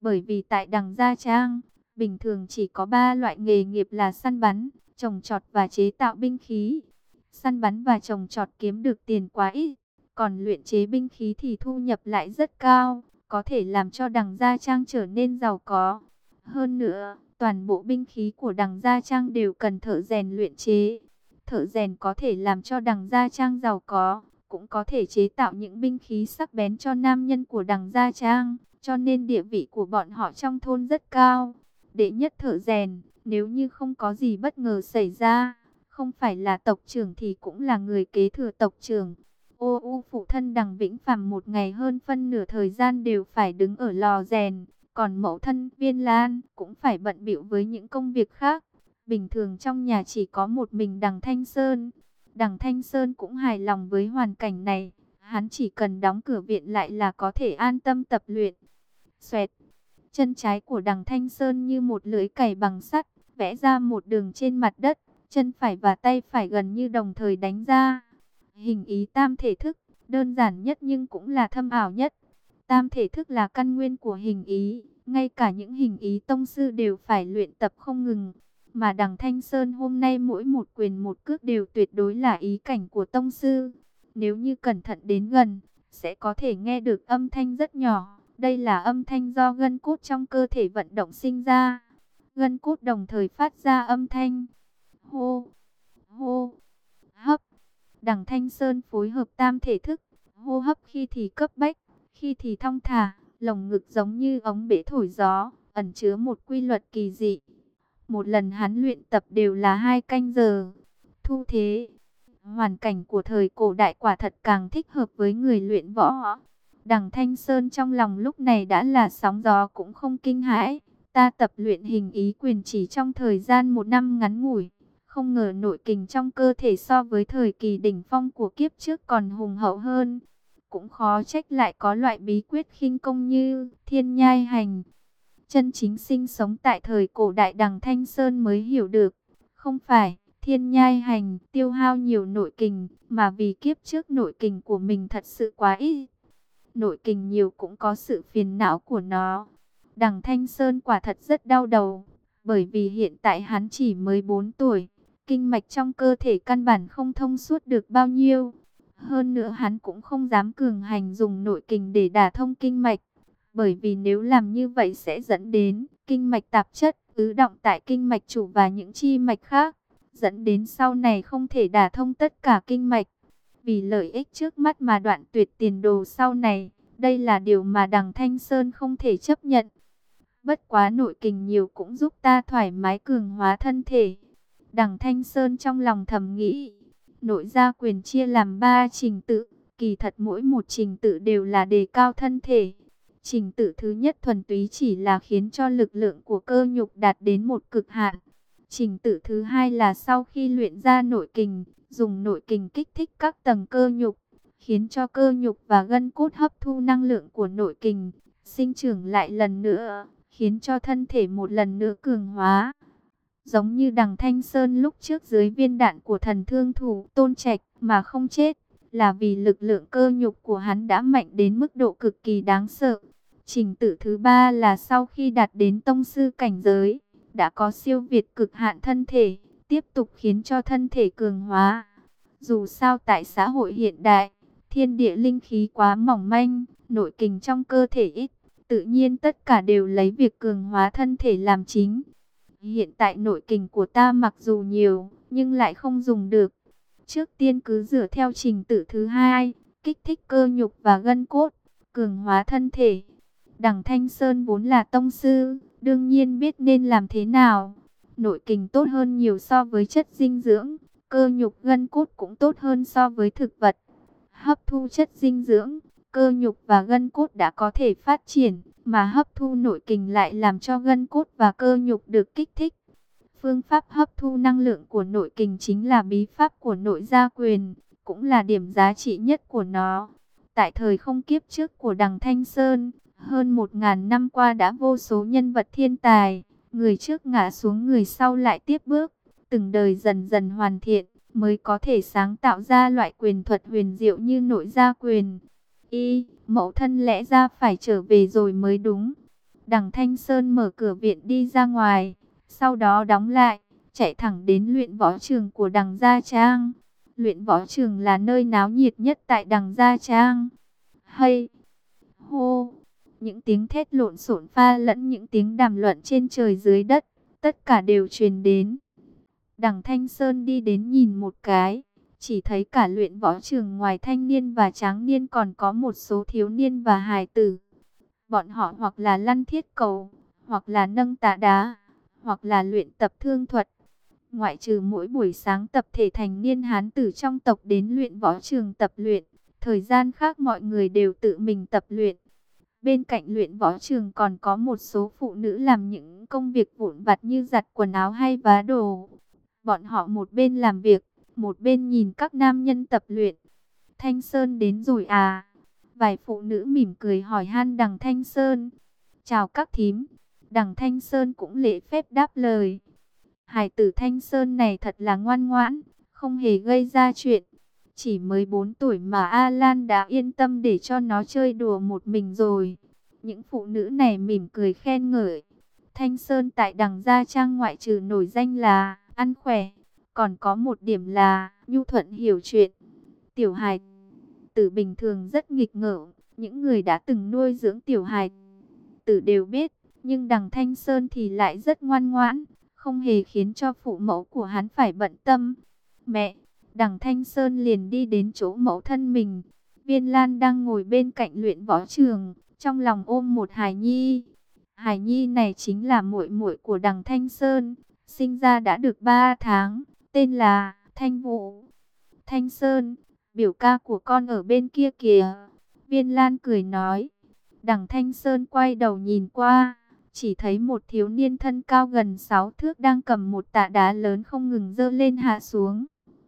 Bởi vì tại Đằng Gia Trang, bình thường chỉ có 3 loại nghề nghiệp là săn bắn, trồng trọt và chế tạo binh khí. Săn bắn và trồng trọt kiếm được tiền quá ít, còn luyện chế binh khí thì thu nhập lại rất cao, có thể làm cho Đằng Gia Trang trở nên giàu có. Hơn nữa, toàn bộ binh khí của Đằng Gia Trang đều cần thợ rèn luyện chế. Thợ rèn có thể làm cho Đằng Gia Trang giàu có, cũng có thể chế tạo những binh khí sắc bén cho nam nhân của Đằng Gia Trang, cho nên địa vị của bọn họ trong thôn rất cao. Đệ nhất thợ rèn, nếu như không có gì bất ngờ xảy ra, không phải là tộc trưởng thì cũng là người kế thừa tộc trưởng. Ô u phụ thân Đằng Vĩnh Phàm một ngày hơn phân nửa thời gian đều phải đứng ở lò rèn, còn mẫu thân Viên Lan cũng phải bận bịu với những công việc khác. Bình thường trong nhà chỉ có một mình Đằng Thanh Sơn. Đằng Thanh Sơn cũng hài lòng với hoàn cảnh này, hắn chỉ cần đóng cửa viện lại là có thể an tâm tập luyện. Xoẹt, chân trái của Đằng Thanh Sơn như một lưỡi cày bằng sắt, vẽ ra một đường trên mặt đất, chân phải và tay phải gần như đồng thời đánh ra. Hình ý tam thể thức, đơn giản nhất nhưng cũng là thâm ảo nhất. Tam thể thức là căn nguyên của hình ý, ngay cả những hình ý tông sư đều phải luyện tập không ngừng. Mà Đằng Thanh Sơn hôm nay mỗi một quyền một cước đều tuyệt đối là ý cảnh của tông sư. Nếu như cẩn thận đến gần, sẽ có thể nghe được âm thanh rất nhỏ. Đây là âm thanh do gân cốt trong cơ thể vận động sinh ra. Gân cốt đồng thời phát ra âm thanh hô, hô, hấp. Đằng Thanh Sơn phối hợp tam thể thức, hô hấp khi thì cấp bách, khi thì thong thả, lồng ngực giống như ống bể thổi gió, ẩn chứa một quy luật kỳ dị. Một lần hắn luyện tập đều là 2 canh giờ. Thu thế, hoàn cảnh của thời cổ đại quả thật càng thích hợp với người luyện võ. Đằng Thanh Sơn trong lòng lúc này đã là sóng gió cũng không kinh hãi. Ta tập luyện hình ý quyền chỉ trong thời gian 1 năm ngắn ngủi. Không ngờ nội kình trong cơ thể so với thời kỳ đỉnh phong của kiếp trước còn hùng hậu hơn. Cũng khó trách lại có loại bí quyết khinh công như thiên nhai hành. Chân chính sinh sống tại thời cổ đại Đằng Thanh Sơn mới hiểu được. Không phải thiên nhai hành tiêu hao nhiều nội kình, mà vì kiếp trước nội kình của mình thật sự quá ít. Nội kình nhiều cũng có sự phiền não của nó. Đằng Thanh Sơn quả thật rất đau đầu, bởi vì hiện tại hắn chỉ mới 4 tuổi. Kinh mạch trong cơ thể căn bản không thông suốt được bao nhiêu. Hơn nữa hắn cũng không dám cường hành dùng nội kình để đả thông kinh mạch. Bởi vì nếu làm như vậy sẽ dẫn đến kinh mạch tạp chất, ứ đọng tại kinh mạch chủ và những chi mạch khác. Dẫn đến sau này không thể đả thông tất cả kinh mạch. Vì lợi ích trước mắt mà đoạn tuyệt tiền đồ sau này. Đây là điều mà Đằng Thanh Sơn không thể chấp nhận. Bất quá nội kình nhiều cũng giúp ta thoải mái cường hóa thân thể. Đằng Thanh Sơn trong lòng thầm nghĩ. Nội gia quyền chia làm 3 trình tự. Kỳ thật mỗi một trình tự đều là đề cao thân thể. Trình tự thứ nhất thuần túy chỉ là khiến cho lực lượng của cơ nhục đạt đến một cực hạn. Trình tự thứ hai là sau khi luyện ra nội kình, dùng nội kình kích thích các tầng cơ nhục, khiến cho cơ nhục và gân cốt hấp thu năng lượng của nội kình, sinh trưởng lại lần nữa, khiến cho thân thể một lần nữa cường hóa. Giống như Đằng Thanh Sơn lúc trước dưới viên đạn của thần thương thủ Tôn Trạch mà không chết, là vì lực lượng cơ nhục của hắn đã mạnh đến mức độ cực kỳ đáng sợ. Trình tự thứ ba là sau khi đạt đến tông sư cảnh giới, đã có siêu việt cực hạn thân thể, tiếp tục khiến cho thân thể cường hóa. Dù sao tại xã hội hiện đại, thiên địa linh khí quá mỏng manh, nội kình trong cơ thể ít, tự nhiên tất cả đều lấy việc cường hóa thân thể làm chính. Hiện tại nội kình của ta mặc dù nhiều, nhưng lại không dùng được. Trước tiên cứ dựa theo trình tự thứ hai, kích thích cơ nhục và gân cốt, cường hóa thân thể. Đằng Thanh Sơn vốn là tông sư, đương nhiên biết nên làm thế nào. Nội kình tốt hơn nhiều so với chất dinh dưỡng, cơ nhục gân cốt cũng tốt hơn so với thực vật. Hấp thu chất dinh dưỡng, cơ nhục và gân cốt đã có thể phát triển, mà hấp thu nội kình lại làm cho gân cốt và cơ nhục được kích thích. Phương pháp hấp thu năng lượng của nội kình chính là bí pháp của nội gia quyền, cũng là điểm giá trị nhất của nó. Tại thời không kiếp trước của Đằng Thanh Sơn, hơn 1000 năm qua đã vô số nhân vật thiên tài, người trước ngã xuống người sau lại tiếp bước, từng đời dần dần hoàn thiện, mới có thể sáng tạo ra loại quyền thuật huyền diệu như nội gia quyền. Mẫu thân lẽ ra phải trở về rồi mới đúng. Đằng Thanh Sơn mở cửa viện đi ra ngoài, sau đó đóng lại, chạy thẳng đến luyện võ trường của Đằng Gia Trang. Luyện võ trường là nơi náo nhiệt nhất tại Đằng Gia Trang. Hay, hô, những tiếng thét lộn xộn pha lẫn những tiếng đàm luận trên trời dưới đất, tất cả đều truyền đến. Đằng Thanh Sơn đi đến nhìn một cái, chỉ thấy cả luyện võ trường ngoài thanh niên và tráng niên còn có một số thiếu niên và hài tử. Bọn họ hoặc là lăn thiết cầu, hoặc là nâng tạ đá, hoặc là luyện tập thương thuật. Ngoại trừ mỗi buổi sáng tập thể thành niên hán tử trong tộc đến luyện võ trường tập luyện, thời gian khác mọi người đều tự mình tập luyện. Bên cạnh luyện võ trường còn có một số phụ nữ làm những công việc vụn vặt như giặt quần áo hay vá đồ. Bọn họ một bên làm việc, một bên nhìn các nam nhân tập luyện. Thanh Sơn đến rồi à? Vài phụ nữ mỉm cười hỏi han Đằng Thanh Sơn. Chào các thím. Đằng Thanh Sơn cũng lễ phép đáp lời. Hải tử Thanh Sơn này thật là ngoan ngoãn, không hề gây ra chuyện. Chỉ mới 4 tuổi mà A Lan đã yên tâm để cho nó chơi đùa một mình rồi. Những phụ nữ này mỉm cười khen ngợi. Thanh Sơn tại Đằng Gia Trang ngoại trừ nổi danh là ăn khỏe, còn có một điểm là nhu thuận hiểu chuyện. Tiểu hài tử bình thường rất nghịch ngợm, những người đã từng nuôi dưỡng tiểu hài tử đều biết, nhưng Đằng Thanh Sơn thì lại rất ngoan ngoãn, không hề khiến cho phụ mẫu của hắn phải bận tâm. Mẹ, Đằng Thanh Sơn liền đi đến chỗ mẫu thân mình. Viên Lan đang ngồi bên cạnh luyện võ trường, trong lòng ôm một hài nhi. Hài nhi này chính là muội muội của Đằng Thanh Sơn, sinh ra đã được 3 tháng, tên là Thanh Vũ. Thanh Sơn, biểu ca của con ở bên kia kìa. Viên Lan cười nói. Đằng Thanh Sơn quay đầu nhìn qua, chỉ thấy một thiếu niên thân cao gần 6 thước đang cầm một tạ đá lớn không ngừng dơ lên hạ xuống.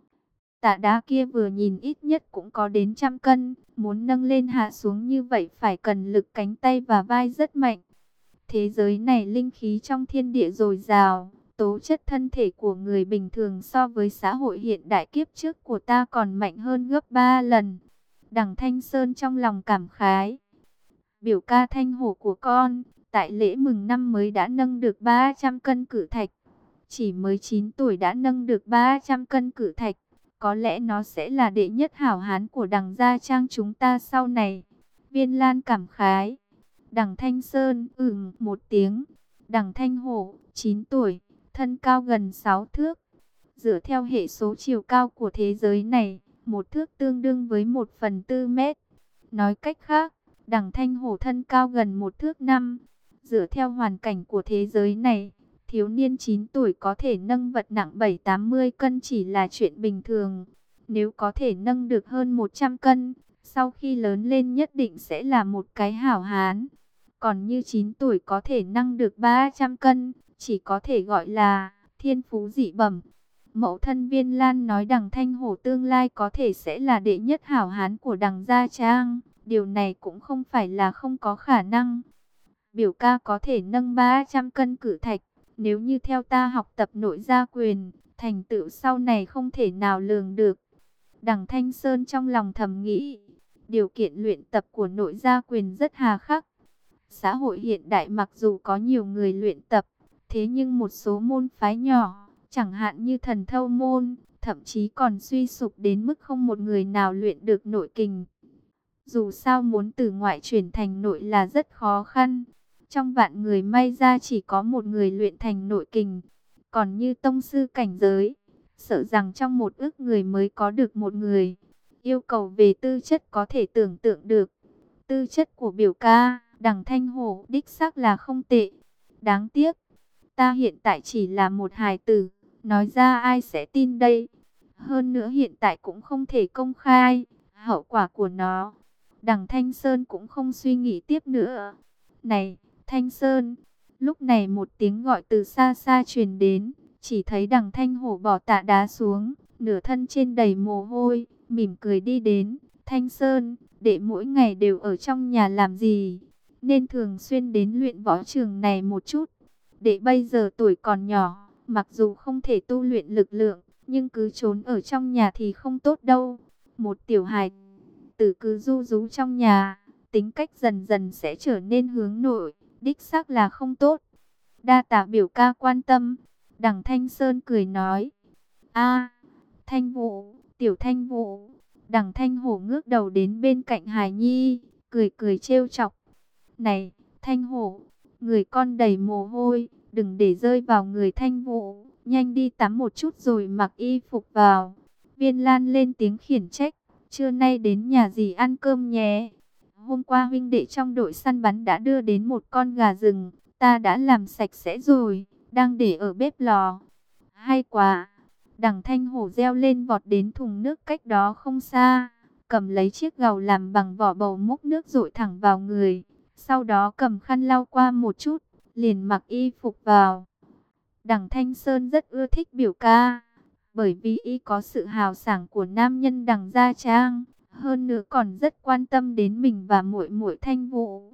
Tạ đá kia vừa nhìn ít nhất cũng có đến 100 cân, muốn nâng lên hạ xuống như vậy phải cần lực cánh tay và vai rất mạnh. Thế giới này linh khí trong thiên địa dồi dào, tố chất thân thể của người bình thường so với xã hội hiện đại kiếp trước của ta còn mạnh hơn gấp 3 lần. Đằng Thanh Sơn trong lòng cảm khái. Biểu ca Thanh Hổ của con, tại lễ mừng năm mới đã nâng được 300 cân cự thạch. Chỉ mới 9 tuổi đã nâng được 300 cân cự thạch. Có lẽ nó sẽ là đệ nhất hảo hán của Đằng Gia Trang chúng ta sau này. Viên Lan cảm khái. Đằng Thanh Sơn một tiếng. Đằng Thanh Hổ 9 tuổi, thân cao gần 6 thước. Dựa theo hệ số chiều cao của thế giới này, 1 thước tương đương với 1/4 mét. Nói cách khác, Đằng Thanh Hổ thân cao gần 1 thước 5. Dựa theo hoàn cảnh của thế giới này, thiếu niên 9 tuổi có thể nâng vật nặng 7-80 cân chỉ là chuyện bình thường. Nếu có thể nâng được hơn 100 cân, sau khi lớn lên nhất định sẽ là một cái hảo hán. Còn như 9 tuổi có thể nâng được 300 cân, chỉ có thể gọi là thiên phú dị bẩm. Mẫu thân Viên Lan nói Đằng Thanh Hổ tương lai có thể sẽ là đệ nhất hảo hán của Đằng Gia Trang. Điều này cũng không phải là không có khả năng. Biểu ca có thể nâng 300 cân cự thạch. Nếu như theo ta học tập nội gia quyền, thành tựu sau này không thể nào lường được. Đằng Thanh Sơn trong lòng thầm nghĩ. Điều kiện luyện tập của nội gia quyền rất hà khắc. Xã hội hiện đại mặc dù có nhiều người luyện tập, thế nhưng một số môn phái nhỏ, chẳng hạn như thần thâu môn, thậm chí còn suy sụp đến mức không một người nào luyện được nội kình. Dù sao muốn từ ngoại chuyển thành nội là rất khó khăn. Trong vạn người may ra chỉ có một người luyện thành nội kình. Còn như tông sư cảnh giới, sợ rằng trong 1 ức người mới có được một người. Yêu cầu về tư chất có thể tưởng tượng được. Tư chất của biểu ca, Đằng Thanh Hổ đích xác là không tệ. Đáng tiếc, ta hiện tại chỉ là một hài tử, nói ra ai sẽ tin đây. Hơn nữa hiện tại cũng không thể công khai hậu quả của nó. Đằng Thanh Sơn cũng không suy nghĩ tiếp nữa. Này, Thanh Sơn! Lúc này một tiếng gọi từ xa xa truyền đến. Chỉ thấy Đằng Thanh Hổ bỏ tạ đá xuống, nửa thân trên đầy mồ hôi, mỉm cười đi đến. Thanh Sơn, đệ mỗi ngày đều ở trong nhà làm gì? Nên thường xuyên đến luyện võ trường này một chút. Đệ bây giờ tuổi còn nhỏ, mặc dù không thể tu luyện lực lượng, nhưng cứ trốn ở trong nhà thì không tốt đâu. Một tiểu hài tử cứ ru rú trong nhà, tính cách dần dần sẽ trở nên hướng nội, đích xác là không tốt. Đa tạ biểu ca quan tâm. Đằng Thanh Sơn cười nói. A, Thanh Vũ, tiểu Thanh Vũ. Đằng Thanh Hổ ngước đầu đến bên cạnh Hải Nhi, cười cười trêu chọc. Này, Thanh Hổ, người con đầy mồ hôi, đừng để rơi vào người Thanh Vũ. Nhanh đi tắm một chút rồi mặc y phục vào. Viên Lan lên tiếng khiển trách. Trưa nay đến nhà dì ăn cơm nhé. Hôm qua huynh đệ trong đội săn bắn đã đưa đến một con gà rừng. Ta đã làm sạch sẽ rồi, đang để ở bếp lò. Hay quá. Đằng Thanh Hổ reo lên vọt đến thùng nước cách đó không xa. Cầm lấy chiếc gầu làm bằng vỏ bầu múc nước dội thẳng vào người. Sau đó cầm khăn lau qua một chút, liền mặc y phục vào. Đằng Thanh Sơn rất ưa thích biểu ca, bởi vì y có sự hào sảng của nam nhân đằng gia trang, hơn nữa còn rất quan tâm đến mình và muội muội Thanh Vũ.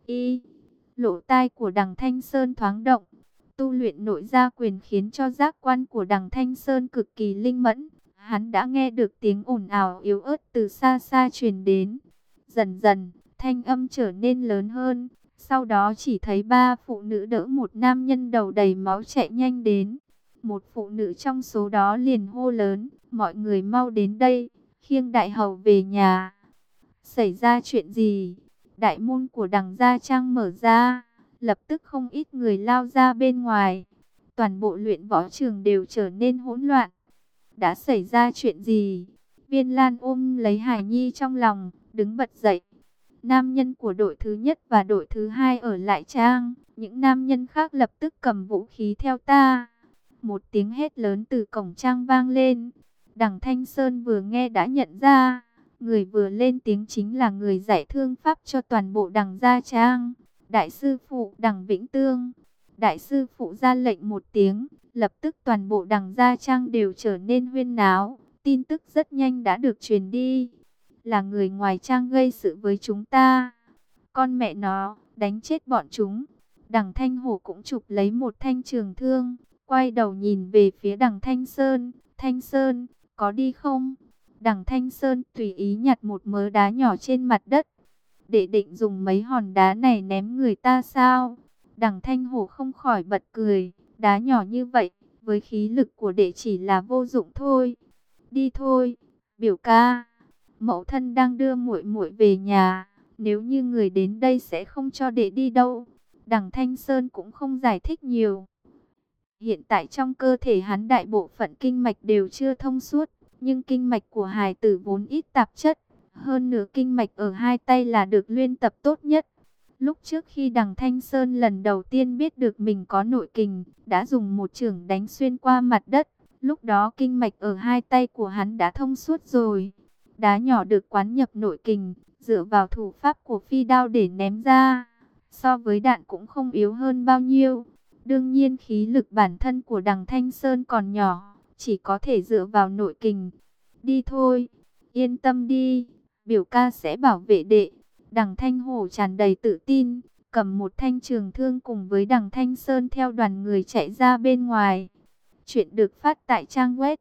Lỗ tai của đằng Thanh Sơn thoáng động, tu luyện nội gia quyền khiến cho giác quan của đằng Thanh Sơn cực kỳ linh mẫn. Hắn đã nghe được tiếng ồn ào yếu ớt từ xa xa truyền đến. Dần dần, thanh âm trở nên lớn hơn. Sau đó chỉ thấy ba phụ nữ đỡ một nam nhân đầu đầy máu chạy nhanh đến. Một phụ nữ trong số đó liền hô lớn, mọi người mau đến đây, khiêng đại hầu về nhà. Xảy ra chuyện gì? Đại môn của đằng gia trang mở ra, lập tức không ít người lao ra bên ngoài. Toàn bộ luyện võ trường đều trở nên hỗn loạn. Đã xảy ra chuyện gì? Viên Lan ôm lấy Hải Nhi trong lòng, đứng bật dậy. Nam nhân của đội thứ nhất và đội thứ hai ở lại trang. Những nam nhân khác lập tức cầm vũ khí theo ta. Một tiếng hét lớn từ cổng trang vang lên. Đằng Thanh Sơn vừa nghe đã nhận ra. Người vừa lên tiếng chính là người dạy thương pháp cho toàn bộ đằng gia trang. Đại sư phụ đằng Vĩnh Tương. Đại sư phụ ra lệnh một tiếng. Lập tức toàn bộ đằng gia trang đều trở nên huyên náo. Tin tức rất nhanh đã được truyền đi. Là người ngoài trang gây sự với chúng ta. Con mẹ nó, đánh chết bọn chúng. Đằng Thanh Hổ cũng chụp lấy một thanh trường thương. Quay đầu nhìn về phía đằng Thanh Sơn. Thanh Sơn, có đi không? Đằng Thanh Sơn tùy ý nhặt một mớ đá nhỏ trên mặt đất. Để định dùng mấy hòn đá này ném người ta sao? Đằng Thanh Hổ không khỏi bật cười. Đá nhỏ như vậy, với khí lực của đệ chỉ là vô dụng thôi. Đi thôi, biểu ca. Mẫu thân đang đưa muội muội về nhà. Nếu như người đến đây sẽ không cho đệ đi đâu. Đằng Thanh Sơn cũng không giải thích nhiều. Hiện tại trong cơ thể hắn đại bộ phận kinh mạch đều chưa thông suốt. Nhưng kinh mạch của hài tử vốn ít tạp chất. Hơn nữa kinh mạch ở hai tay là được luyện tập tốt nhất. Lúc trước khi đằng Thanh Sơn lần đầu tiên biết được mình có nội kình, đã dùng một chưởng đánh xuyên qua mặt đất. Lúc đó kinh mạch ở hai tay của hắn đã thông suốt rồi. Đá nhỏ được quán nhập nội kình, dựa vào thủ pháp của phi đao để ném ra. So với đạn cũng không yếu hơn bao nhiêu. Đương nhiên khí lực bản thân của đằng Thanh Sơn còn nhỏ, chỉ có thể dựa vào nội kình. Đi thôi, yên tâm đi, biểu ca sẽ bảo vệ đệ. Đằng Thanh Hổ tràn đầy tự tin, cầm một thanh trường thương cùng với đằng Thanh Sơn theo đoàn người chạy ra bên ngoài. Chuyện được phát tại trang web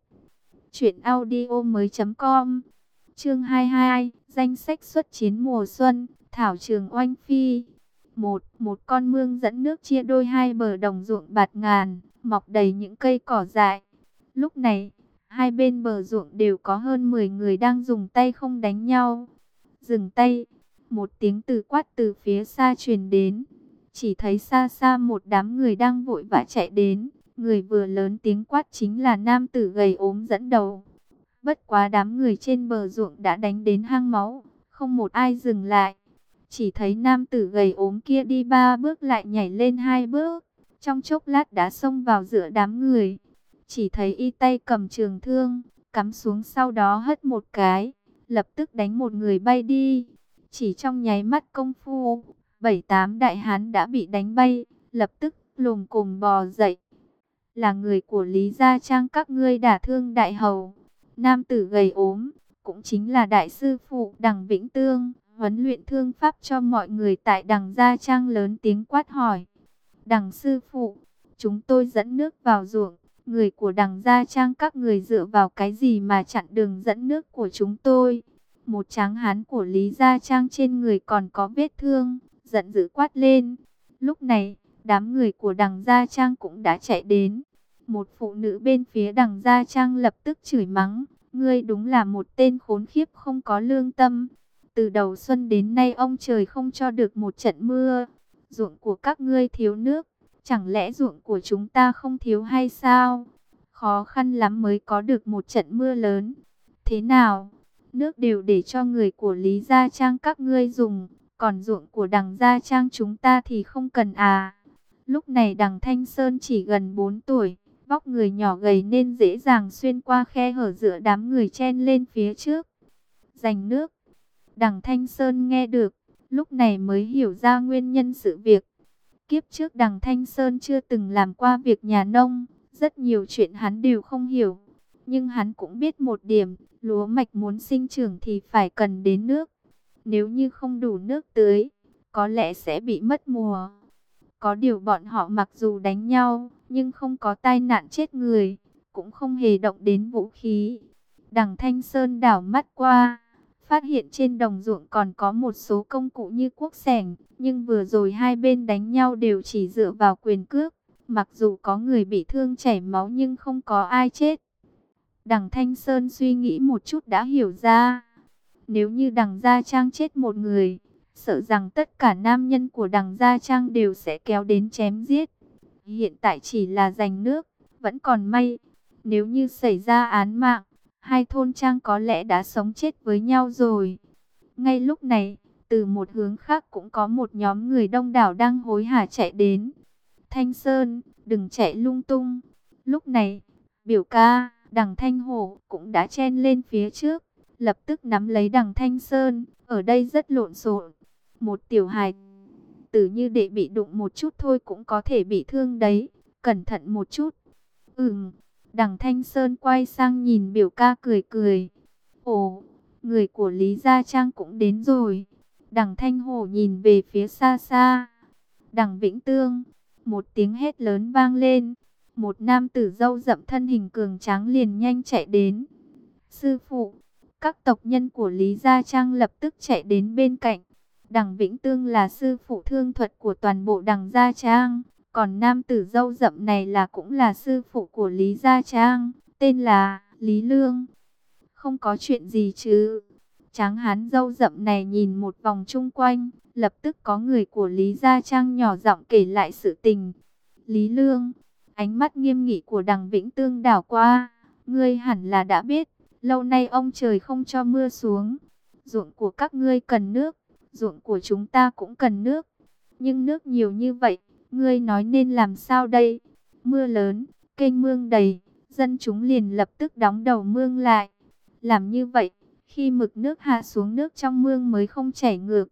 truyệnaudiomoi.com. Chương 22, danh sách xuất chiến mùa xuân, Thảo Trường Oanh Phi. Một con mương dẫn nước chia đôi hai bờ đồng ruộng bạt ngàn, mọc đầy những cây cỏ dại. Lúc này, hai bên bờ ruộng đều có hơn 10 người đang dùng tay không đánh nhau. Dừng tay, một tiếng từ quát từ phía xa truyền đến. Chỉ thấy xa xa một đám người đang vội vã chạy đến. Người vừa lớn tiếng quát chính là nam tử gầy ốm dẫn đầu. Bất quá đám người trên bờ ruộng đã đánh đến hang máu, không một ai dừng lại. Chỉ thấy nam tử gầy ốm kia đi 3 bước lại nhảy lên 2 bước, trong chốc lát đã xông vào giữa đám người. Chỉ thấy y tay cầm trường thương, cắm xuống sau đó hất một cái, lập tức đánh một người bay đi. Chỉ trong nháy mắt công phu, 7-8 đại hán đã bị đánh bay, lập tức lồm cồm bò dậy. Là người của Lý Gia Trang các ngươi đả thương đại hầu. Nam tử gầy ốm, cũng chính là đại sư phụ đằng Vĩnh Tương, huấn luyện thương pháp cho mọi người tại đằng Gia Trang lớn tiếng quát hỏi. Đằng sư phụ, chúng tôi dẫn nước vào ruộng, người của đằng Gia Trang các người dựa vào cái gì mà chặn đường dẫn nước của chúng tôi? Một tráng hán của Lý Gia Trang trên người còn có vết thương, giận dữ quát lên. Lúc này, đám người của Đằng Gia Trang cũng đã chạy đến. Một phụ nữ bên phía Đằng Gia Trang lập tức chửi mắng, ngươi đúng là một tên khốn khiếp không có lương tâm. Từ đầu xuân đến nay ông trời không cho được một trận mưa. Ruộng của các ngươi thiếu nước, chẳng lẽ ruộng của chúng ta không thiếu hay sao? Khó khăn lắm mới có được một trận mưa lớn. Thế nào? Nước đều để cho người của Lý Gia Trang các ngươi dùng, còn ruộng của Đằng Gia Trang chúng ta thì không cần à? Lúc này Đằng Thanh Sơn chỉ gần 4 tuổi, vóc người nhỏ gầy nên dễ dàng xuyên qua khe hở giữa đám người chen lên phía trước. Giành nước. Đằng Thanh Sơn nghe được, lúc này mới hiểu ra nguyên nhân sự việc. Kiếp trước Đằng Thanh Sơn chưa từng làm qua việc nhà nông, rất nhiều chuyện hắn đều không hiểu. Nhưng hắn cũng biết một điểm, lúa mạch muốn sinh trưởng thì phải cần đến nước. Nếu như không đủ nước tưới, có lẽ sẽ bị mất mùa. Có điều bọn họ mặc dù đánh nhau, nhưng không có tai nạn chết người, cũng không hề động đến vũ khí. Đằng Thanh Sơn đảo mắt qua, phát hiện trên đồng ruộng còn có một số công cụ như cuốc xẻng, nhưng vừa rồi hai bên đánh nhau đều chỉ dựa vào quyền cước. Mặc dù có người bị thương chảy máu nhưng không có ai chết. Đằng Thanh Sơn suy nghĩ một chút đã hiểu ra. Nếu như Đằng Gia Trang chết một người, sợ rằng tất cả nam nhân của Đằng Gia Trang đều sẽ kéo đến chém giết. Hiện tại chỉ là giành nước, vẫn còn may. Nếu như xảy ra án mạng, hai thôn trang có lẽ đã sống chết với nhau rồi. Ngay lúc này, từ một hướng khác cũng có một nhóm người đông đảo đang hối hả chạy đến. Thanh Sơn, đừng chạy lung tung. Lúc này, biểu ca, Đằng Thanh Hổ cũng đã chen lên phía trước, lập tức nắm lấy Đằng Thanh Sơn. Ở đây rất lộn xộn. Một tiểu hài tử như đệ bị đụng một chút thôi cũng có thể bị thương đấy. Cẩn thận một chút. Đằng Thanh Sơn quay sang nhìn biểu ca cười cười. Ồ, người của Lý Gia Trang cũng đến rồi. Đằng Thanh Hổ nhìn về phía xa xa. Đằng Vĩnh Tương, một tiếng hét lớn vang lên. Một nam tử râu rậm thân hình cường tráng liền nhanh chạy đến. Sư phụ, các tộc nhân của Lý Gia Trang lập tức chạy đến bên cạnh. Đằng Vĩnh Tương là sư phụ thương thuật của toàn bộ Đằng Gia Trang. Còn nam tử râu rậm này cũng là sư phụ của Lý Gia Trang, tên là Lý Lương. Không có chuyện gì chứ? Tráng hán râu rậm này nhìn một vòng chung quanh, lập tức có người của Lý Gia Trang nhỏ giọng kể lại sự tình. Lý Lương, ánh mắt nghiêm nghị của Đằng Vĩnh Tương đảo qua, ngươi hẳn là đã biết, lâu nay ông trời không cho mưa xuống. Ruộng của các ngươi cần nước, ruộng của chúng ta cũng cần nước. Nhưng nước nhiều như vậy, ngươi nói nên làm sao đây? Mưa lớn, kênh mương đầy, dân chúng liền lập tức đóng đầu mương lại. Làm như vậy, khi mực nước hạ xuống nước trong mương mới không chảy ngược.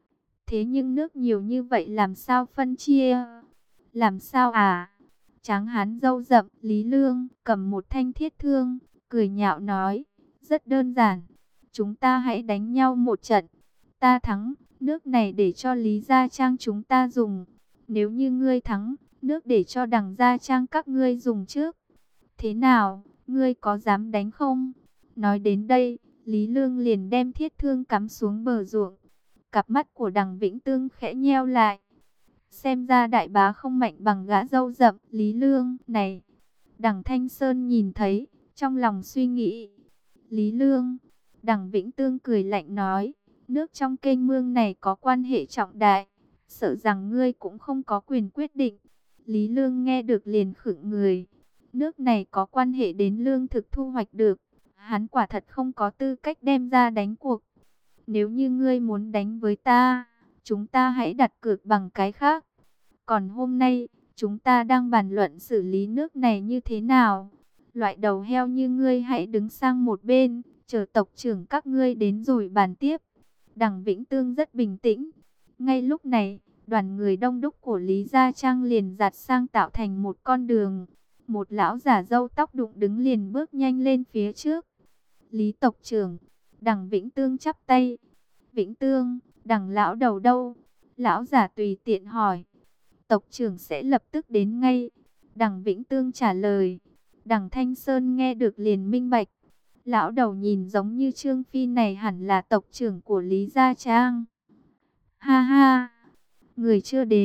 Thế nhưng nước nhiều như vậy làm sao phân chia? Làm sao à? Tráng hán râu rậm, Lý Lương, cầm một thanh thiết thương, cười nhạo nói, rất đơn giản. Chúng ta hãy đánh nhau một trận. Ta thắng, nước này để cho Lý Gia Trang chúng ta dùng. Nếu như ngươi thắng, nước để cho Đằng Gia Trang các ngươi dùng trước. Thế nào, ngươi có dám đánh không? Nói đến đây, Lý Lương liền đem thiết thương cắm xuống bờ ruộng. Cặp mắt của Đằng Vĩnh Tương khẽ nheo lại. Xem ra đại bá không mạnh bằng gã râu rậm Lý Lương này. Đằng Thanh Sơn nhìn thấy, trong lòng suy nghĩ. Lý Lương, Đằng Vĩnh Tương cười lạnh nói, nước trong kênh mương này có quan hệ trọng đại. Sợ rằng ngươi cũng không có quyền quyết định. Lý Lương nghe được liền khựng người. Nước này có quan hệ đến lương thực thu hoạch được. Hắn quả thật không có tư cách đem ra đánh cuộc. Nếu như ngươi muốn đánh với ta, chúng ta hãy đặt cược bằng cái khác. Còn hôm nay, chúng ta đang bàn luận xử lý nước này như thế nào. Loại đầu heo như ngươi hãy đứng sang một bên, chờ tộc trưởng các ngươi đến rồi bàn tiếp. Đằng Vĩnh Tương rất bình tĩnh. Ngay lúc này, đoàn người đông đúc của Lý Gia Trang liền dạt sang tạo thành một con đường. Một lão giả râu tóc đụng đứng liền bước nhanh lên phía trước. Lý tộc trưởng, Đằng Vĩnh Tương chắp tay. Vĩnh Tương, Đằng lão đầu đâu? Lão giả tùy tiện hỏi. Tộc trưởng sẽ lập tức đến ngay. Đằng Vĩnh Tương trả lời. Đằng Thanh Sơn nghe được liền minh bạch. Lão đầu nhìn giống như Trương Phi này hẳn là tộc trưởng của Lý Gia Trang. Ha ha, người chưa đến,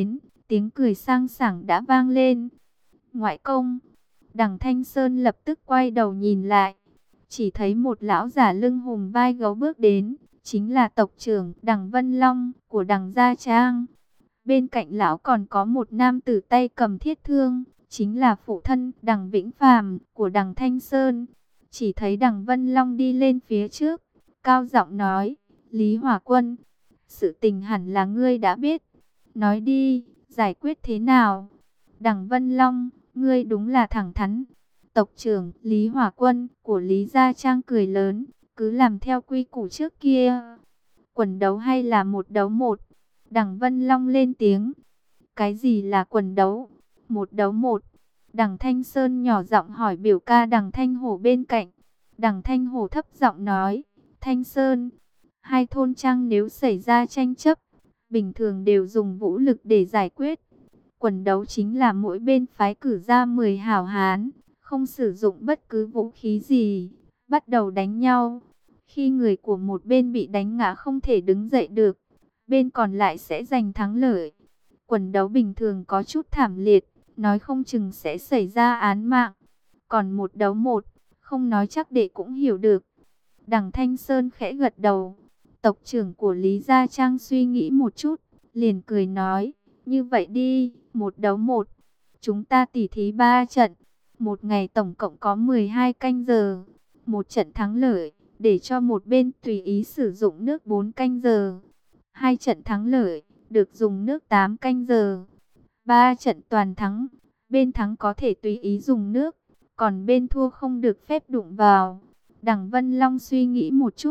tiếng cười sang sảng đã vang lên. Ngoại công. Đằng Thanh Sơn lập tức quay đầu nhìn lại, chỉ thấy một lão giả lưng hùm vai gấu bước đến, chính là tộc trưởng Đằng Vân Long của Đằng Gia Trang. Bên cạnh lão còn có một nam tử tay cầm thiết thương, chính là phụ thân Đằng Vĩnh Phàm của Đằng Thanh Sơn. Chỉ thấy Đằng Vân Long đi lên phía trước, cao giọng nói: Lý Hỏa Quân, sự tình hẳn là ngươi đã biết, nói đi, giải quyết thế nào? Đằng Vân Long, ngươi đúng là thẳng thắn. Tộc trưởng Lý Hỏa Quân của Lý Gia Trang cười lớn: cứ làm theo quy củ trước kia. Quần đấu hay là một đấu một? Đằng Vân Long lên tiếng. Cái gì là quần đấu? Một đấu một. Đằng Thanh Sơn nhỏ giọng hỏi biểu ca Đằng Thanh Hổ bên cạnh. Đằng Thanh Hổ thấp giọng nói: Thanh Sơn, hai thôn trang nếu xảy ra tranh chấp, bình thường đều dùng vũ lực để giải quyết. Quần đấu chính là mỗi bên phái cử ra 10 hảo hán, không sử dụng bất cứ vũ khí gì, bắt đầu đánh nhau. Khi người của một bên bị đánh ngã không thể đứng dậy được, bên còn lại sẽ giành thắng lợi. Quần đấu bình thường có chút thảm liệt, nói không chừng sẽ xảy ra án mạng. Còn một đấu một, không nói chắc đệ cũng hiểu được. Đằng Thanh Sơn khẽ gật đầu. Tộc trưởng của Lý Gia Trang suy nghĩ một chút, liền cười nói: như vậy đi, một đấu một, chúng ta tỉ thí 3 trận. Một ngày tổng cộng có 12 canh giờ. Một trận thắng lợi, để cho một bên tùy ý sử dụng nước 4 canh giờ. 2 trận thắng lợi, được dùng nước 8 canh giờ. 3 trận toàn thắng, bên thắng có thể tùy ý dùng nước, còn bên thua không được phép đụng vào. Đằng Vân Long suy nghĩ một chút.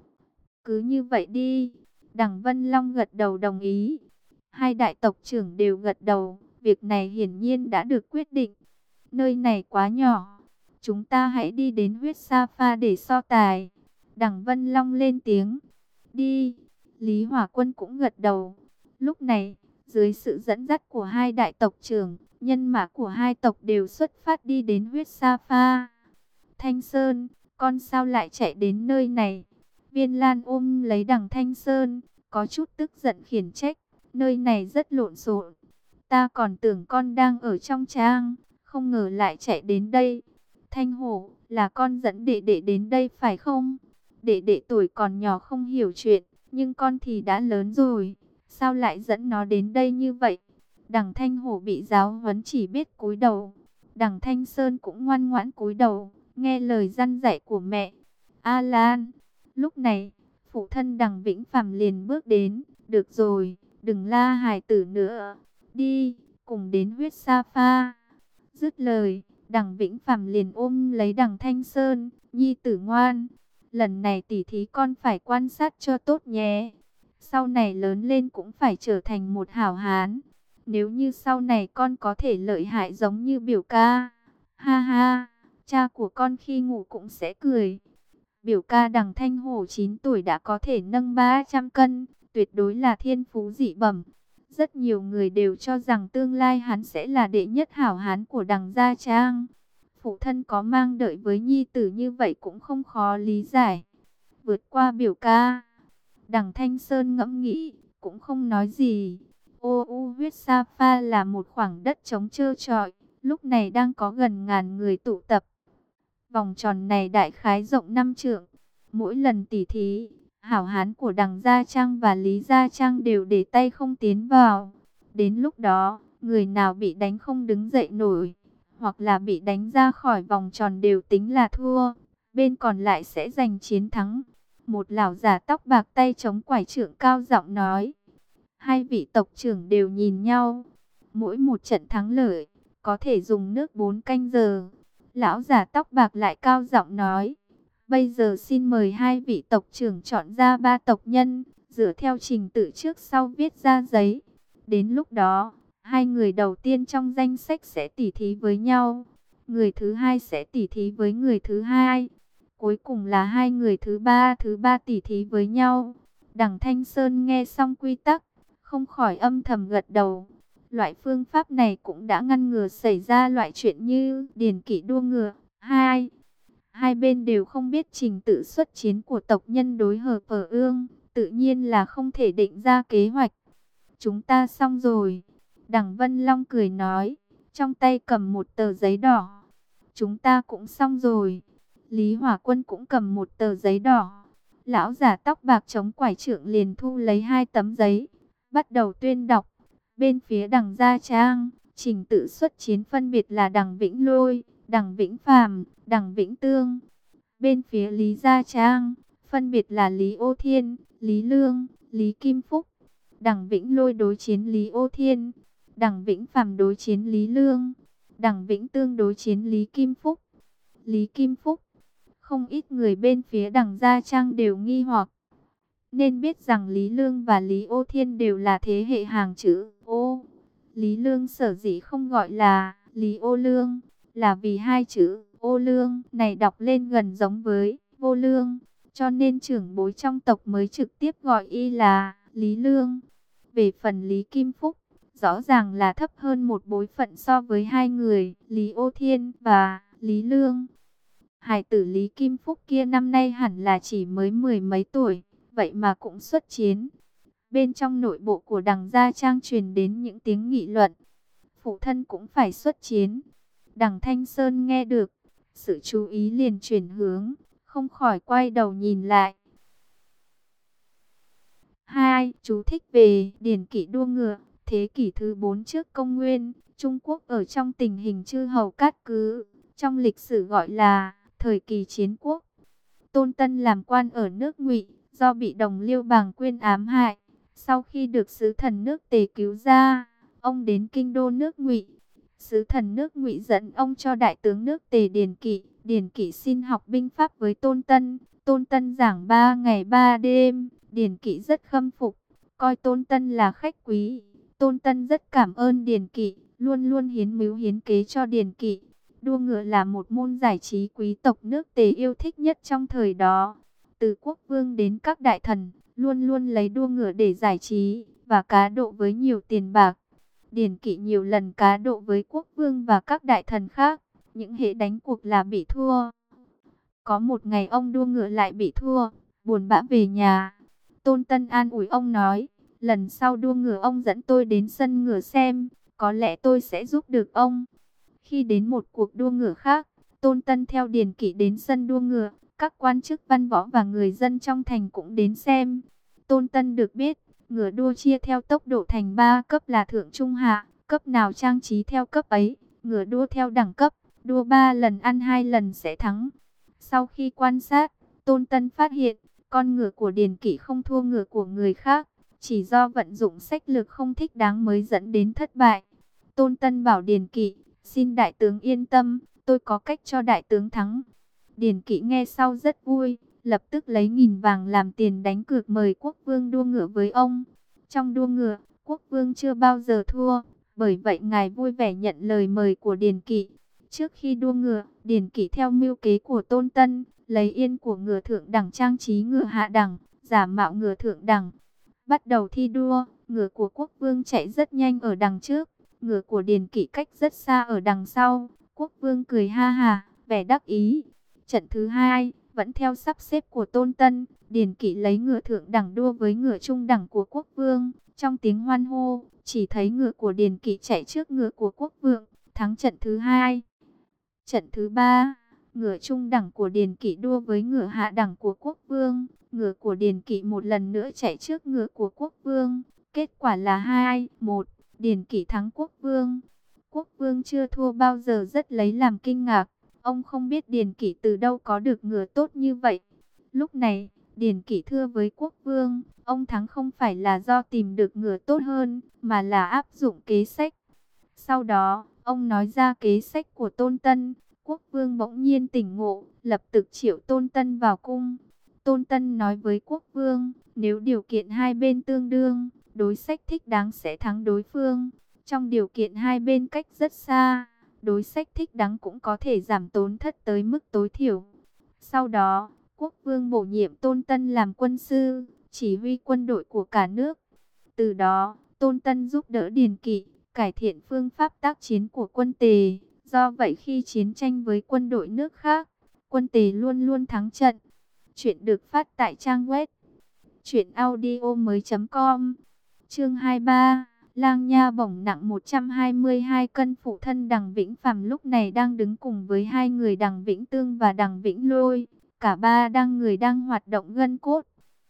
Cứ như vậy đi. Đằng Vân Long gật đầu đồng ý. Hai đại tộc trưởng đều gật đầu. Việc này hiển nhiên đã được quyết định. Nơi này quá nhỏ, chúng ta hãy đi đến huyết sa pha để so tài. Đằng Vân Long lên tiếng. Đi. Lý Hỏa Quân cũng gật đầu. Lúc này, dưới sự dẫn dắt của hai đại tộc trưởng, nhân mã của hai tộc đều xuất phát đi đến huyết sa pha. Thanh Sơn, con sao lại chạy đến nơi này? Viên Lan ôm lấy Đằng Thanh Sơn, có chút tức giận khiển trách. Nơi này rất lộn xộn. Ta còn tưởng con đang ở trong trang, không ngờ lại chạy đến đây. Thanh Hổ, là con dẫn đệ đệ đến đây phải không? Đệ đệ tuổi còn nhỏ không hiểu chuyện, nhưng con thì đã lớn rồi. Sao lại dẫn nó đến đây như vậy? Đằng Thanh Hổ bị giáo huấn chỉ biết cúi đầu. Đằng Thanh Sơn cũng ngoan ngoãn cúi đầu, nghe lời răn dạy của mẹ. A Lan. Lúc này, phụ thân Đằng Vĩnh Phàm liền bước đến. Được rồi, đừng la hài tử nữa. Đi, cùng đến huyết sa pha. Dứt lời, Đằng Vĩnh Phàm liền ôm lấy Đằng Thanh Sơn. Nhi tử ngoan, lần này tỉ thí con phải quan sát cho tốt nhé. Sau này lớn lên cũng phải trở thành một hảo hán. Nếu như sau này con có thể lợi hại giống như biểu ca, ha ha, cha của con khi ngủ cũng sẽ cười. Biểu ca Đằng Thanh Hổ 9 tuổi đã có thể nâng 300 cân, tuyệt đối là thiên phú dị bẩm. Rất nhiều người đều cho rằng tương lai hắn sẽ là đệ nhất hảo hán của Đằng Gia Trang. Phụ thân có mang đợi với nhi tử như vậy cũng không khó lý giải. Vượt qua biểu ca, Đằng Thanh Sơn ngẫm nghĩ, cũng không nói gì. Ô U huyết sa pha là một khoảng đất trống trơ trọi, lúc này đang có gần ngàn người tụ tập. Vòng tròn này đại khái rộng 5 trượng. Mỗi lần tỉ thí, hảo hán của Đằng Gia Trang và Lý Gia Trang đều để tay không tiến vào. Đến lúc đó, người nào bị đánh không đứng dậy nổi, hoặc là bị đánh ra khỏi vòng tròn đều tính là thua. Bên còn lại sẽ giành chiến thắng. Một lão già tóc bạc tay chống quải trượng cao giọng nói. Hai vị tộc trưởng đều nhìn nhau. Mỗi một trận thắng lợi, có thể dùng nước 4 canh giờ. Lão già tóc bạc lại cao giọng nói. Bây giờ xin mời hai vị tộc trưởng chọn ra 3 tộc nhân, dựa theo trình tự trước sau viết ra giấy. Đến lúc đó, hai người đầu tiên trong danh sách sẽ tỉ thí với nhau. Người thứ hai sẽ tỉ thí với người thứ hai. Cuối cùng là hai người thứ ba tỉ thí với nhau. Đằng Thanh Sơn nghe xong quy tắc, không khỏi âm thầm gật đầu. Loại phương pháp này cũng đã ngăn ngừa xảy ra loại chuyện như điền kỷ đua ngựa. Hai bên đều không biết trình tự xuất chiến của tộc nhân đối hợp ở ương, tự nhiên là không thể định ra kế hoạch. Chúng ta xong rồi. Đằng Vân Long cười nói, trong tay cầm một tờ giấy đỏ. Chúng ta cũng xong rồi. Lý Hỏa Quân cũng cầm một tờ giấy đỏ. Lão giả tóc bạc chống quải trượng liền thu lấy 2 tấm giấy, bắt đầu tuyên đọc. Bên phía Đằng Gia Trang, trình tự xuất chiến phân biệt là Đằng Vĩnh Lôi, Đằng Vĩnh Phàm, Đằng Vĩnh Tương. Bên phía Lý Gia Trang, phân biệt là Lý Ô Thiên, Lý Lương, Lý Kim Phúc. Đằng Vĩnh Lôi đối chiến Lý Ô Thiên, Đằng Vĩnh Phàm đối chiến Lý Lương, Đằng Vĩnh Tương đối chiến Lý Kim Phúc. Lý Kim Phúc, không ít người bên phía Đằng Gia Trang đều nghi hoặc, nên biết rằng Lý Lương và Lý Ô Thiên đều là thế hệ hàng chữ Ô. Lý Lương sở dĩ không gọi là Lý Ô Lương, là vì 2 chữ Ô Lương này đọc lên gần giống với vô lương, cho nên trưởng bối trong tộc mới trực tiếp gọi y là Lý Lương. Về phần Lý Kim Phúc, rõ ràng là thấp hơn một bối phận so với 2 người Lý Ô Thiên và Lý Lương. Hải tử Lý Kim Phúc kia năm nay hẳn là chỉ mới 10 mấy tuổi, vậy mà cũng xuất chiến. Bên trong nội bộ của Đằng Gia Trang truyền đến những tiếng nghị luận. Phụ thân cũng phải xuất chiến. Đằng Thanh Sơn nghe được, sự chú ý liền chuyển hướng, không khỏi quay đầu nhìn lại. 2. Chú thích về điển kỷ đua ngựa. Thế kỷ thứ 4 trước công nguyên, Trung Quốc ở trong tình hình chư hầu cát cứ, trong lịch sử gọi là thời kỳ chiến quốc. Tôn Tân làm quan ở nước Ngụy, do bị đồng liêu Bàng Quyên ám hại. Sau khi được sứ thần nước Tề cứu ra, ông đến kinh đô nước Ngụy. Sứ thần nước Ngụy dẫn ông cho đại tướng nước Tề Điền Kỷ. Điền Kỷ xin học binh pháp với Tôn Tân. Tôn Tân giảng 3 ngày 3 đêm. Điền Kỷ rất khâm phục, coi Tôn Tân là khách quý. Tôn Tân rất cảm ơn Điền Kỷ, luôn luôn hiến mưu hiến kế cho Điền Kỷ. Đua ngựa là một môn giải trí quý tộc nước Tề yêu thích nhất trong thời đó. Từ quốc vương đến các đại thần, luôn luôn lấy đua ngựa để giải trí và cá độ với nhiều tiền bạc. Điền Kỷ nhiều lần cá độ với quốc vương và các đại thần khác, những hệ đánh cuộc là bị thua. Có một ngày ông đua ngựa lại bị thua, buồn bã về nhà. Tôn Tân an ủi ông nói, lần sau đua ngựa ông dẫn tôi đến sân ngựa xem, có lẽ tôi sẽ giúp được ông. Khi đến một cuộc đua ngựa khác, Tôn Tân theo Điền Kỷ đến sân đua ngựa, các quan chức văn võ và người dân trong thành cũng đến xem. Tôn Tân được biết, ngựa đua chia theo tốc độ thành 3 cấp là thượng trung hạ, cấp nào trang trí theo cấp ấy, ngựa đua theo đẳng cấp, đua 3 lần ăn 2 lần sẽ thắng. Sau khi quan sát, Tôn Tân phát hiện, con ngựa của Điền Kỷ không thua ngựa của người khác, chỉ do vận dụng sách lược không thích đáng mới dẫn đến thất bại. Tôn Tân bảo Điền Kỷ, xin đại tướng yên tâm, tôi có cách cho đại tướng thắng. Điền Kỷ nghe sau rất vui, lập tức lấy 1000 vàng làm tiền đánh cược mời quốc vương đua ngựa với ông. Trong đua ngựa, quốc vương chưa bao giờ thua, bởi vậy ngài vui vẻ nhận lời mời của Điền Kỷ. Trước khi đua ngựa, Điền Kỷ theo mưu kế của Tôn Tân, lấy yên của ngựa thượng đẳng trang trí ngựa hạ đẳng, giả mạo ngựa thượng đẳng. Bắt đầu thi đua, ngựa của quốc vương chạy rất nhanh ở đằng trước, ngựa của Điền Kỷ cách rất xa ở đằng sau. Quốc vương cười ha ha, vẻ đắc ý. Trận thứ 2, vẫn theo sắp xếp của Tôn Tân, Điền Kỷ lấy ngựa thượng đẳng đua với ngựa trung đẳng của quốc vương. Trong tiếng hoan hô, chỉ thấy ngựa của Điền Kỷ chạy trước ngựa của quốc vương, thắng trận thứ 2. Trận thứ 3, ngựa trung đẳng của Điền Kỷ đua với ngựa hạ đẳng của quốc vương. Ngựa của Điền Kỷ một lần nữa chạy trước ngựa của quốc vương. Kết quả là 2-1, Điền Kỷ thắng quốc vương. Quốc vương chưa thua bao giờ rất lấy làm kinh ngạc. Ông không biết Điền Kỷ từ đâu có được ngựa tốt như vậy. Lúc này, Điền Kỷ thưa với quốc vương, ông thắng không phải là do tìm được ngựa tốt hơn, mà là áp dụng kế sách. Sau đó, ông nói ra kế sách của Tôn Tân. Quốc vương bỗng nhiên tỉnh ngộ, lập tức triệu Tôn Tân vào cung. Tôn Tân nói với quốc vương, nếu điều kiện hai bên tương đương, đối sách thích đáng sẽ thắng đối phương. Trong điều kiện hai bên cách rất xa, đối sách thích đáng cũng có thể giảm tổn thất tới mức tối thiểu. Sau đó, quốc vương bổ nhiệm Tôn Tân làm quân sư, chỉ huy quân đội của cả nước. Từ đó, Tôn Tân giúp đỡ Điền Kỷ, cải thiện phương pháp tác chiến của quân Tề. Do vậy khi chiến tranh với quân đội nước khác, quân Tề luôn luôn thắng trận. Chuyện được phát tại trang web truyệnaudiomoi.com. Chương 23, Lang Nha Bổng nặng 122 cân, phụ thân Đằng Vĩnh Phàm lúc này đang đứng cùng với hai người Đằng Vĩnh Tương và Đằng Vĩnh Lôi. Cả ba đang hoạt động gân cốt.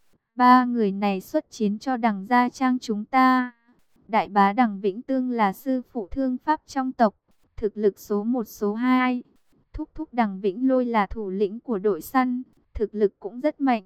Ba người này xuất chiến cho Đằng Gia Trang chúng ta. Đại bá Đằng Vĩnh Tương là sư phụ thương pháp trong tộc, thực lực số 1 số 2. Thúc thúc Đằng Vĩnh Lôi là thủ lĩnh của đội săn, thực lực cũng rất mạnh.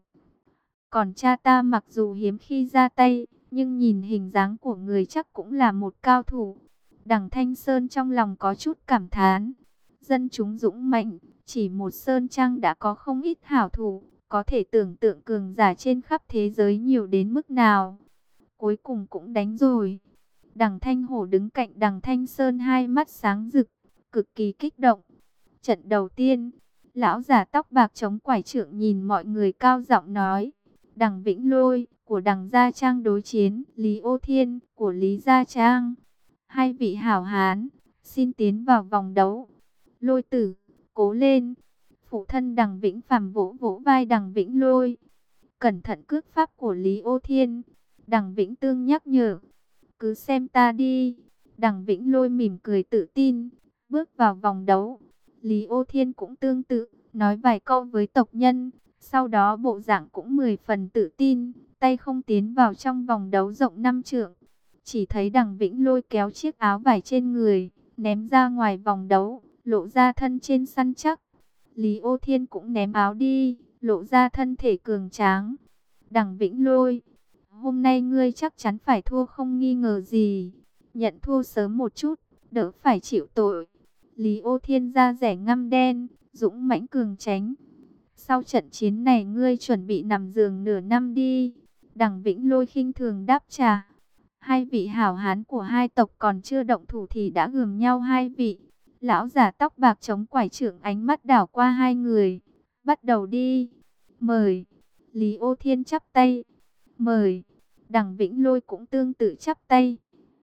Còn cha ta mặc dù hiếm khi ra tay, nhưng nhìn hình dáng của người chắc cũng là một cao thủ. Đằng Thanh Sơn trong lòng có chút cảm thán. Dân chúng dũng mạnh, chỉ một sơn trang đã có không ít hảo thủ, có thể tưởng tượng cường giả trên khắp thế giới nhiều đến mức nào. Cuối cùng cũng đánh rồi. Đằng Thanh Hổ đứng cạnh Đằng Thanh Sơn, hai mắt sáng rực, cực kỳ kích động. Trận đầu tiên, lão già tóc bạc chống quải trượng nhìn mọi người cao giọng nói: Đằng Vĩnh Lôi của Đằng Gia Trang đối chiến Lý Ô Thiên của Lý Gia Trang. Hai vị hảo hán, xin tiến vào vòng đấu. Lôi tử, cố lên. Phụ thân Đằng Vĩnh Phàm vỗ vỗ vai Đằng Vĩnh Lôi. Cẩn thận cước pháp của Lý Ô Thiên. Đằng Vĩnh Tương nhắc nhở. Cứ xem ta đi. Đằng Vĩnh Lôi mỉm cười tự tin, bước vào vòng đấu. Lý Ô Thiên cũng tương tự, nói vài câu với tộc nhân. Sau đó bộ dạng cũng 10 phần tự tin, tay không tiến vào trong vòng đấu rộng 5 trượng. Chỉ thấy Đằng Vĩnh Lôi kéo chiếc áo vải trên người, ném ra ngoài vòng đấu, lộ ra thân trên săn chắc. Lý Ô Thiên cũng ném áo đi, lộ ra thân thể cường tráng. Đằng Vĩnh Lôi, hôm nay ngươi chắc chắn phải thua không nghi ngờ gì. Nhận thua sớm một chút, đỡ phải chịu tội. Lý Ô Thiên da rẻ ngăm đen, dũng mãnh cường tránh. Sau trận chiến này ngươi chuẩn bị nằm giường nửa năm đi. Đằng Vĩnh Lôi khinh thường đáp trả. Hai vị hảo hán của hai tộc còn chưa động thủ thì đã gườm nhau hai vị. Lão già tóc bạc chống quải trượng ánh mắt đảo qua hai người. Bắt đầu đi. Mời. Lý Ô Thiên chắp tay. Mời. Đằng Vĩnh Lôi cũng tương tự chắp tay.